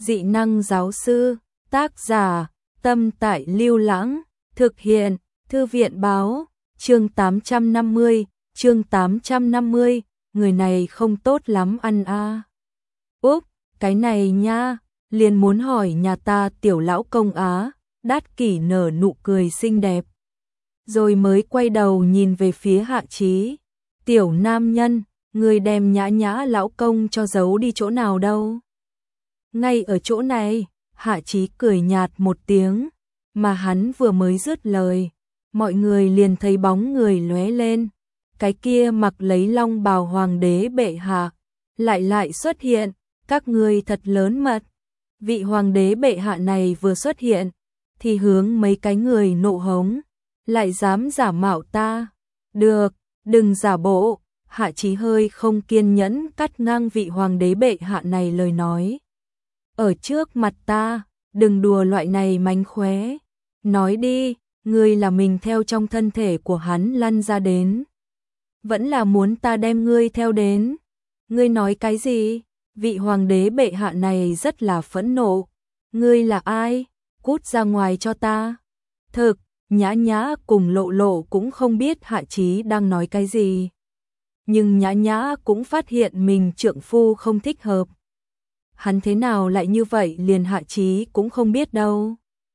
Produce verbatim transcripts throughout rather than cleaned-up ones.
Dị năng giáo sư, tác giả, Tâm Tại Lưu Lãng, thực hiện, Thư viện báo, chương tám trăm năm mươi, chương tám trăm năm mươi, người này không tốt lắm ăn a. À. Úp, cái này nha, liền muốn hỏi nhà ta tiểu lão công á, Đát Kỷ nở nụ cười xinh đẹp. Rồi mới quay đầu nhìn về phía Hạ Chí, tiểu nam nhân, người đem Nhã Nhã lão công cho giấu đi chỗ nào đâu. Ngay ở chỗ này, Hạ Chí cười nhạt một tiếng, mà hắn vừa mới dứt lời, mọi người liền thấy bóng người lóe lên, cái kia mặc lấy long bào hoàng đế bệ hạ, lại lại xuất hiện, các ngươi thật lớn mật. Vị hoàng đế bệ hạ này vừa xuất hiện, thì hướng mấy cái người nộ hống, lại dám giả mạo ta. Được, đừng giả bộ. Hạ Chí hơi không kiên nhẫn cắt ngang vị hoàng đế bệ hạ này lời nói. Ở trước mặt ta, đừng đùa loại này mánh khóe. Nói đi, ngươi là mình theo trong thân thể của hắn lăn ra đến. Vẫn là muốn ta đem ngươi theo đến. Ngươi nói cái gì? Vị hoàng đế bệ hạ này rất là phẫn nộ. Ngươi là ai? Cút ra ngoài cho ta. Thực, Nhã Nhã cùng Lộ Lộ cũng không biết Hạ Chí đang nói cái gì. Nhưng Nhã Nhã cũng phát hiện mình trượng phu không thích hợp. Hắn thế nào lại như vậy liền Hạ Chí cũng không biết đâu.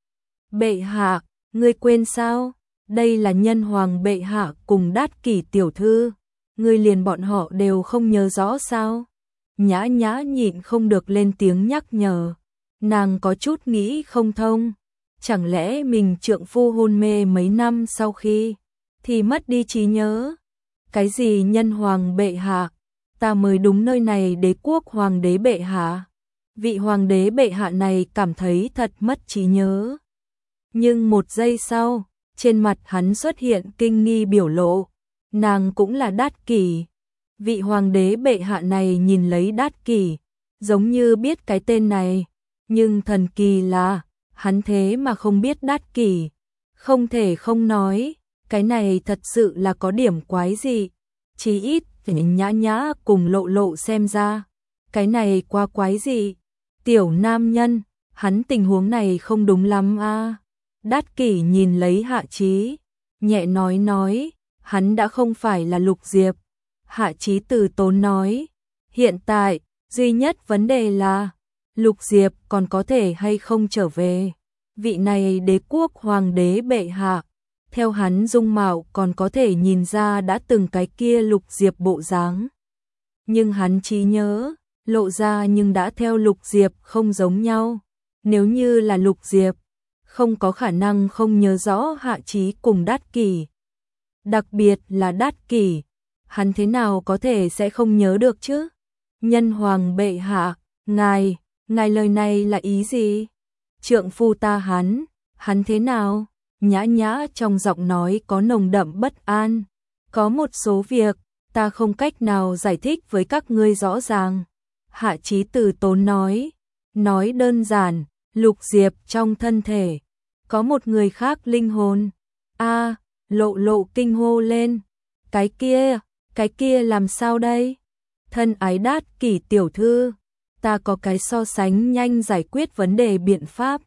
Bệ hạ, ngươi quên sao? Đây là nhân hoàng bệ hạ cùng Đát Kỷ tiểu thư. Ngươi liền bọn họ đều không nhớ rõ sao? Nhã Nhã nhịn không được lên tiếng nhắc nhở. Nàng có chút nghĩ không thông. Chẳng lẽ mình trượng phu hôn mê mấy năm sau khi thì mất đi trí nhớ? Cái gì nhân hoàng bệ hạ? Ta mới đúng nơi này đế quốc hoàng đế bệ hạ. Vị hoàng đế bệ hạ này cảm thấy thật mất trí nhớ. Nhưng một giây sau, trên mặt hắn xuất hiện kinh nghi biểu lộ. Nàng cũng là Đát Kỷ. Vị hoàng đế bệ hạ này nhìn lấy Đát Kỷ, giống như biết cái tên này. Nhưng thần kỳ là, hắn thế mà không biết Đát Kỷ. Không thể không nói, cái này thật sự là có điểm quái gì. Chí ít, Nhã Nhã cùng Lộ Lộ xem ra. Cái này quá quái gì. Tiểu nam nhân, hắn tình huống này không đúng lắm a. À. Đát Kỷ nhìn lấy Hạ Chí, nhẹ nói nói, hắn đã không phải là Lục Diệp. Hạ Chí từ tốn nói, hiện tại, duy nhất vấn đề là, Lục Diệp còn có thể hay không trở về. Vị này đế quốc hoàng đế bệ hạ, theo hắn dung mạo còn có thể nhìn ra đã từng cái kia Lục Diệp bộ dáng. Nhưng hắn trí nhớ, lộ ra nhưng đã theo Lục Diệp không giống nhau. Nếu như là Lục Diệp, không có khả năng không nhớ rõ Hạ Chí cùng Đát Kỷ. Đặc biệt là Đát Kỷ, hắn thế nào có thể sẽ không nhớ được chứ? Nhân hoàng bệ hạ, ngài, ngài lời này là ý gì? Trượng phu ta hắn, hắn thế nào? Nhã Nhã trong giọng nói có nồng đậm bất an. Có một số việc, ta không cách nào giải thích với các ngươi rõ ràng. Hạ Chí từ tốn nói. Nói đơn giản, Lục Diệp trong thân thể. Có một người khác linh hồn. a à, Lộ Lộ kinh hô lên. Cái kia, cái kia làm sao đây? Thân ái Đát Kỷ tiểu thư. Ta có cái so sánh nhanh giải quyết vấn đề biện pháp.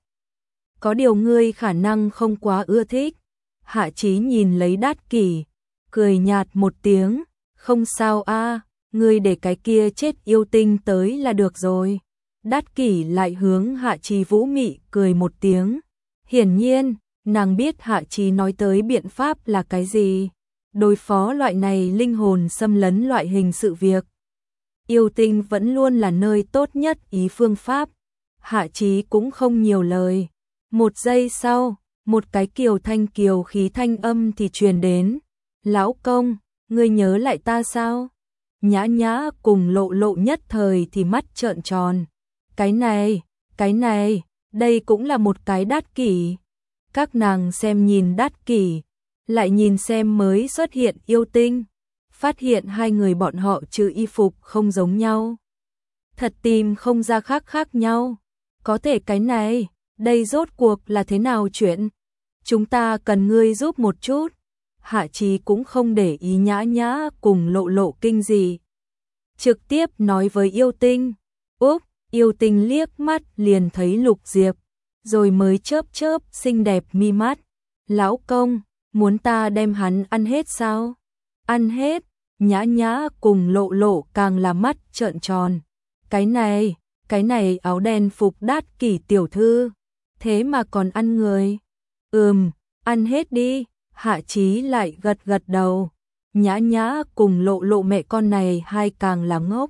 Có điều ngươi khả năng không quá ưa thích. Hạ Chí nhìn lấy Đát Kỷ, cười nhạt một tiếng, không sao a, à, ngươi để cái kia chết yêu tinh tới là được rồi. Đát Kỷ lại hướng Hạ Chí vũ mị cười một tiếng. Hiển nhiên, nàng biết Hạ Chí nói tới biện pháp là cái gì. Đối phó loại này linh hồn xâm lấn loại hình sự việc. Yêu tinh vẫn luôn là nơi tốt nhất ý phương pháp. Hạ Chí cũng không nhiều lời. Một giây sau, một cái kiều thanh kiều khí thanh âm thì truyền đến. Lão công, ngươi nhớ lại ta sao? Nhã Nhã cùng Lộ Lộ nhất thời thì mắt trợn tròn. Cái này, cái này, đây cũng là một cái Đát Kỷ. Các nàng xem nhìn Đát Kỷ, lại nhìn xem mới xuất hiện yêu tinh. Phát hiện hai người bọn họ trừ y phục không giống nhau. Thật tìm không ra khác khác nhau. Có thể cái này, đây rốt cuộc là thế nào chuyện? Chúng ta cần ngươi giúp một chút. Hạ Chí cũng không để ý Nhã Nhã cùng Lộ Lộ kinh gì. Trực tiếp nói với yêu tinh. Úp, Yêu Tinh liếc mắt liền thấy Lục Diệp, rồi mới chớp chớp xinh đẹp mi mắt. Lão công, muốn ta đem hắn ăn hết sao? Ăn hết, Nhã Nhã cùng Lộ Lộ càng là mắt trợn tròn. Cái này, cái này áo đen phục Đát Kỷ tiểu thư, thế mà còn ăn người. Ừm, ăn hết đi, Hạ Chí lại gật gật đầu. Nhã Nhã cùng Lộ Lộ mẹ con này hai càng là ngốc.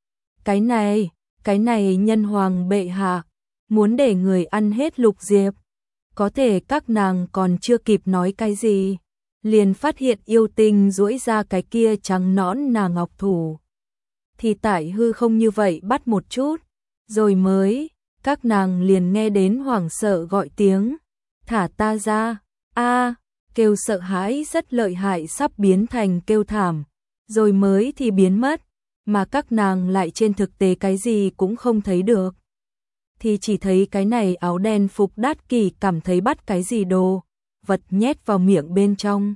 Cái này, cái này nhân hoàng bệ hạ, muốn để người ăn hết Lục Diệp. Có thể các nàng còn chưa kịp nói cái gì, liền phát hiện Yêu Tinh duỗi ra cái kia trắng nõn nà ngọc thủ. Thì tại hư không như vậy bắt một chút, rồi mới, các nàng liền nghe đến hoảng sợ gọi tiếng, thả ta ra, a kêu sợ hãi rất lợi hại sắp biến thành kêu thảm, rồi mới thì biến mất, mà các nàng lại trên thực tế cái gì cũng không thấy được. Thì chỉ thấy cái này áo đen phục Đát Kỷ cảm thấy bắt cái gì đồ, vật nhét vào miệng bên trong.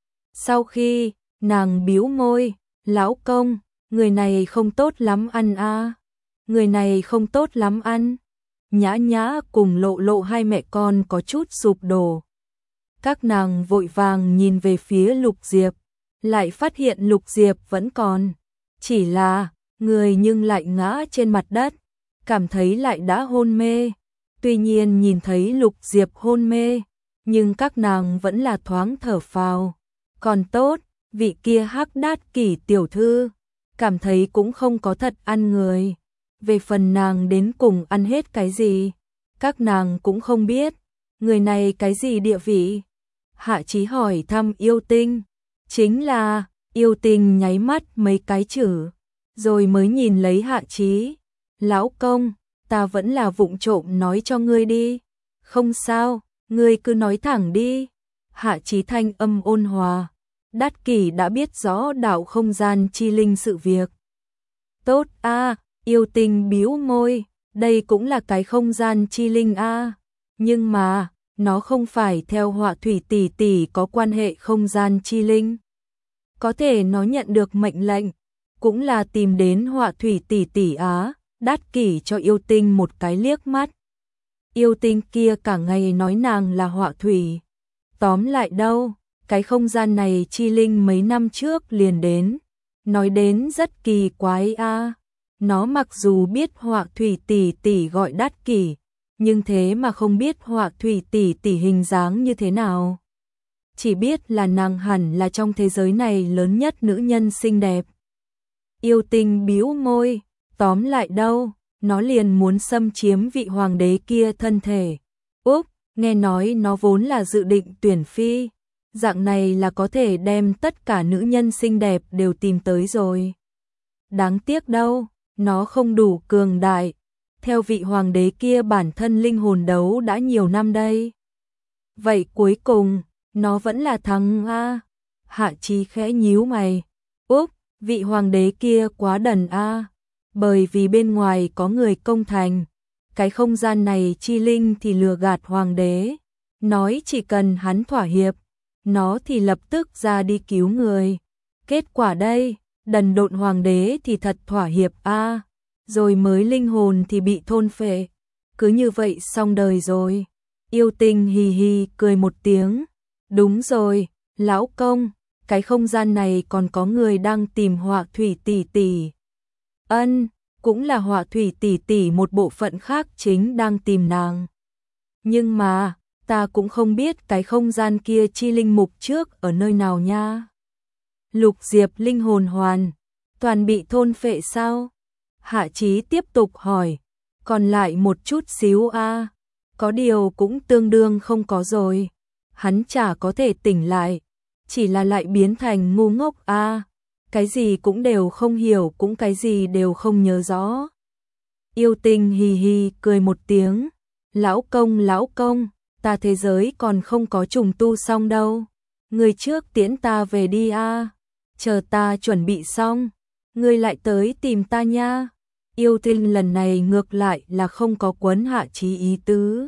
Sau khi, nàng bĩu môi, lão công, người này không tốt lắm ăn a người này không tốt lắm ăn. Nhã Nhã cùng Lộ Lộ hai mẹ con có chút sụp đổ. Các nàng vội vàng nhìn về phía Lục Diệp, lại phát hiện Lục Diệp vẫn còn, chỉ là, người nhưng lại ngã trên mặt đất, cảm thấy lại đã hôn mê. Tuy nhiên nhìn thấy Lục Diệp hôn mê, nhưng các nàng vẫn là thoáng thở phào. Còn tốt, vị kia hắc Đát Kỷ tiểu thư, cảm thấy cũng không có thật ăn người. Về phần nàng đến cùng ăn hết cái gì, các nàng cũng không biết. Người này cái gì địa vị? Hạ Chí hỏi thăm Yêu Tinh. Chính là, Yêu Tinh nháy mắt mấy cái chữ, rồi mới nhìn lấy Hạ Chí. Lão công, ta vẫn là vụng trộm nói cho ngươi đi. Không sao, ngươi cứ nói thẳng đi. Hạ Chí thanh âm ôn hòa. Đát Kỷ đã biết rõ đạo không gian chi linh sự việc. Tốt a, Yêu Tinh bĩu môi, đây cũng là cái không gian chi linh a, nhưng mà nó không phải theo Họa Thủy tỷ tỷ có quan hệ không gian chi linh. Có thể nó nhận được mệnh lệnh, cũng là tìm đến Họa Thủy tỷ tỷ á. Đát Kỷ cho Yêu Tinh một cái liếc mắt. Yêu Tinh kia cả ngày nói nàng là Họa Thủy. Tóm lại đâu, cái không gian này chi linh mấy năm trước liền đến. Nói đến rất kỳ quái a. Nó mặc dù biết Họa Thủy tỷ tỷ gọi Đát Kỷ, nhưng thế mà không biết Họa Thủy tỷ tỷ hình dáng như thế nào. Chỉ biết là nàng hẳn là trong thế giới này lớn nhất nữ nhân xinh đẹp. Yêu Tinh bĩu môi, tóm lại đâu, nó liền muốn xâm chiếm vị hoàng đế kia thân thể. Úp, nghe nói nó vốn là dự định tuyển phi, dạng này là có thể đem tất cả nữ nhân xinh đẹp đều tìm tới rồi. Đáng tiếc đâu, nó không đủ cường đại. Theo vị hoàng đế kia bản thân linh hồn đấu đã nhiều năm đây. Vậy cuối cùng, nó vẫn là thắng a. Hạ Chí khẽ nhíu mày. Úp, vị hoàng đế kia quá đần a. Bởi vì bên ngoài có người công thành, cái không gian này chi linh thì lừa gạt hoàng đế, nói chỉ cần hắn thỏa hiệp, nó thì lập tức ra đi cứu người. Kết quả đây, đần độn hoàng đế thì thật thỏa hiệp a, rồi mới linh hồn thì bị thôn phệ. Cứ như vậy xong đời rồi. Yêu Tinh hì hì cười một tiếng. Đúng rồi, lão công, cái không gian này còn có người đang tìm Họa Thủy tỷ tỷ. Ân, cũng là Họa Thủy tỷ tỷ một bộ phận khác chính đang tìm nàng. Nhưng mà, ta cũng không biết cái không gian kia chi linh mục trước ở nơi nào nha. Lục Diệp linh hồn hoàn, toàn bị thôn phệ sao? Hạ Chí tiếp tục hỏi, còn lại một chút xíu a, có điều cũng tương đương không có rồi. Hắn chả có thể tỉnh lại, chỉ là lại biến thành ngu ngốc a. Cái gì cũng đều không hiểu, cũng cái gì đều không nhớ rõ. Yêu Tinh hì hì cười một tiếng. Lão công, lão công, ta thế giới còn không có trùng tu xong đâu. Người trước tiễn ta về đi a. Chờ ta chuẩn bị xong, ngươi lại tới tìm ta nha. Yêu Tinh lần này ngược lại là không có quấn Hạ Chí ý tứ.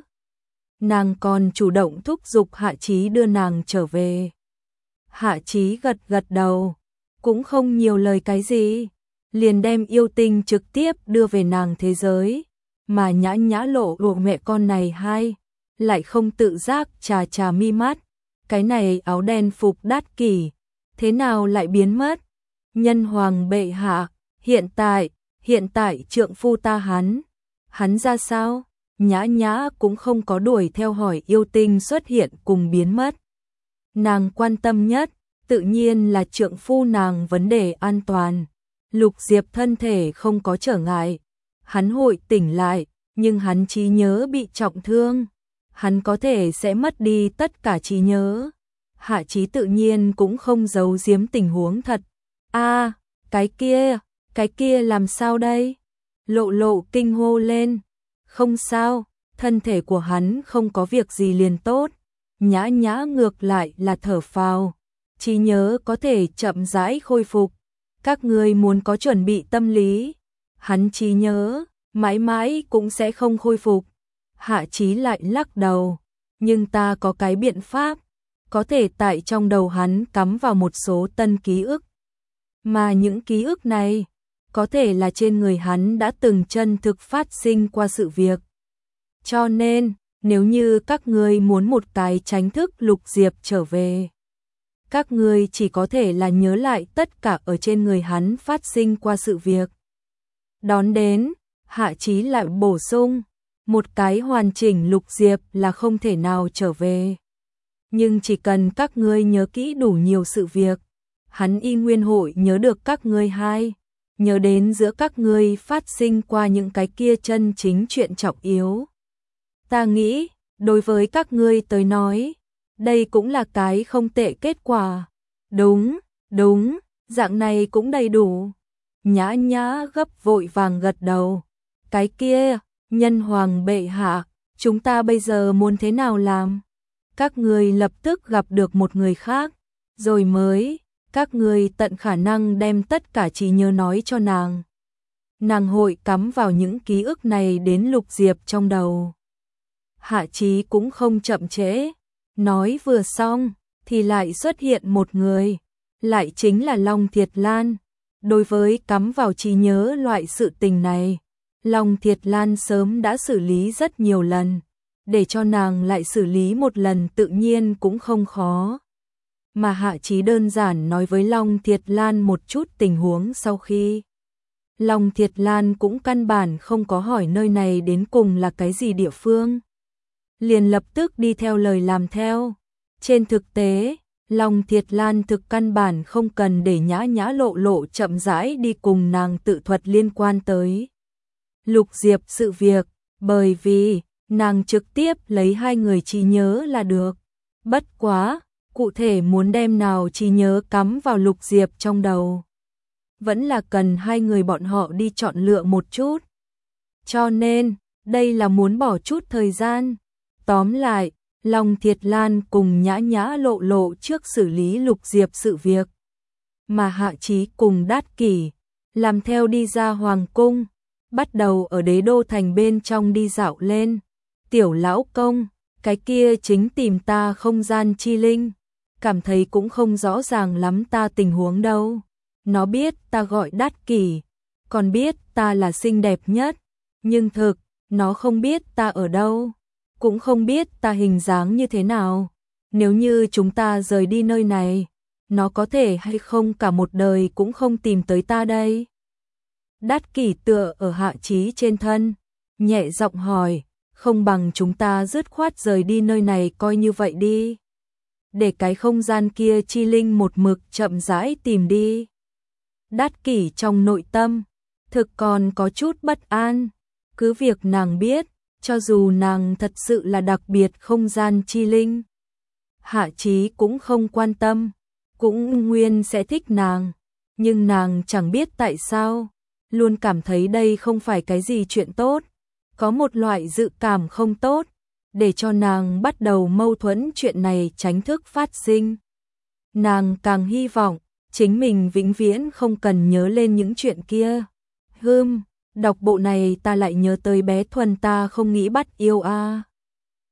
Nàng còn chủ động thúc giục Hạ Chí đưa nàng trở về. Hạ Chí gật gật đầu, cũng không nhiều lời cái gì, liền đem yêu tinh trực tiếp đưa về nàng thế giới, mà Nhã Nhã Lộ Lộ mẹ con này hai lại không tự giác trà trà mi mắt, cái này áo đen phục Đát Kỷ, thế nào lại biến mất? Nhân hoàng bệ hạ, hiện tại, hiện tại trượng phu ta hắn, hắn ra sao? Nhã Nhã cũng không có đuổi theo hỏi yêu tinh xuất hiện cùng biến mất. Nàng quan tâm nhất, tự nhiên là trượng phu nàng vấn đề an toàn. Lục Diệp thân thể không có trở ngại, hắn hội tỉnh lại, nhưng hắn trí nhớ bị trọng thương, hắn có thể sẽ mất đi tất cả trí nhớ. Hạ Chí tự nhiên cũng không giấu giếm tình huống thật. A, à, cái kia, cái kia làm sao đây? Lộ Lộ kinh hô lên. Không sao, thân thể của hắn không có việc gì liền tốt. Nhã Nhã ngược lại là thở phào, trí nhớ có thể chậm rãi khôi phục. Các ngươi muốn có chuẩn bị tâm lý, hắn trí nhớ mãi mãi cũng sẽ không khôi phục. Hạ Chí lại lắc đầu, nhưng ta có cái biện pháp, có thể tại trong đầu hắn cắm vào một số tân ký ức. Mà những ký ức này, có thể là trên người hắn đã từng chân thực phát sinh qua sự việc. Cho nên, nếu như các ngươi muốn một cái tránh thức Lục Diệp trở về, các ngươi chỉ có thể là nhớ lại tất cả ở trên người hắn phát sinh qua sự việc. Đón đến, Hạ Chí lại bổ sung, một cái hoàn chỉnh Lục Diệp là không thể nào trở về. Nhưng chỉ cần các ngươi nhớ kỹ đủ nhiều sự việc, hắn y nguyên hội nhớ được các ngươi hai, nhớ đến giữa các ngươi phát sinh qua những cái kia chân chính chuyện trọng yếu. Ta nghĩ, đối với các ngươi tới nói, đây cũng là cái không tệ kết quả. Đúng, đúng, dạng này cũng đầy đủ. Nhã Nhã gấp vội vàng gật đầu. Cái kia, nhân hoàng bệ hạ, chúng ta bây giờ muốn thế nào làm? Các ngươi lập tức gặp được một người khác, rồi mới, các ngươi tận khả năng đem tất cả trí nhớ nói cho nàng. Nàng hội cắm vào những ký ức này đến Lục Diệp trong đầu. Hạ Chí cũng không chậm trễ, nói vừa xong, thì lại xuất hiện một người, lại chính là Long Thiệt Lan. Đối với cắm vào trí nhớ loại sự tình này, Long Thiệt Lan sớm đã xử lý rất nhiều lần, để cho nàng lại xử lý một lần tự nhiên cũng không khó. Mà Hạ Chí đơn giản nói với Long Thiệt Lan một chút tình huống sau khi. Long Thiệt Lan cũng căn bản không có hỏi nơi này đến cùng là cái gì địa phương. Liền lập tức đi theo lời làm theo. Trên thực tế, Long Thiệt Lan thực căn bản không cần để Nhã Nhã Lộ Lộ chậm rãi đi cùng nàng tự thuật liên quan tới Lục Diệp sự việc, bởi vì nàng trực tiếp lấy hai người trí nhớ là được. Bất quá, cụ thể muốn đem nào trí nhớ cắm vào Lục Diệp trong đầu, vẫn là cần hai người bọn họ đi chọn lựa một chút. Cho nên, đây là muốn bỏ chút thời gian. Tóm lại, Long Thiệt Lan cùng Nhã Nhã Lộ Lộ trước xử lý Lục Diệp sự việc, mà Hạ Chí cùng Đát Kỷ làm theo đi ra hoàng cung, bắt đầu ở đế đô thành bên trong đi dạo lên. Tiểu lão công, cái kia chính tìm ta không gian chi linh, cảm thấy cũng không rõ ràng lắm ta tình huống đâu. Nó biết ta gọi Đát Kỷ, còn biết ta là xinh đẹp nhất, nhưng thực, nó không biết ta ở đâu, cũng không biết ta hình dáng như thế nào. Nếu như chúng ta rời đi nơi này, nó có thể hay không cả một đời cũng không tìm tới ta đây. Đát Kỷ tựa ở Hạ Chí trên thân, nhẹ giọng hỏi, không bằng chúng ta dứt khoát rời đi nơi này coi như vậy đi. Để cái không gian kia chi linh một mực chậm rãi tìm đi. Đát Kỷ trong nội tâm, thực còn có chút bất an, cứ việc nàng biết, cho dù nàng thật sự là đặc biệt không gian chi linh, Hạ Chí cũng không quan tâm, cũng nguyên sẽ thích nàng, nhưng nàng chẳng biết tại sao, luôn cảm thấy đây không phải cái gì chuyện tốt, có một loại dự cảm không tốt, để cho nàng bắt đầu mâu thuẫn chuyện này tránh thức phát sinh. Nàng càng hy vọng, chính mình vĩnh viễn không cần nhớ lên những chuyện kia. Hừm, đọc bộ này ta lại nhớ tới bé Thuần ta không nghĩ bắt yêu a. À.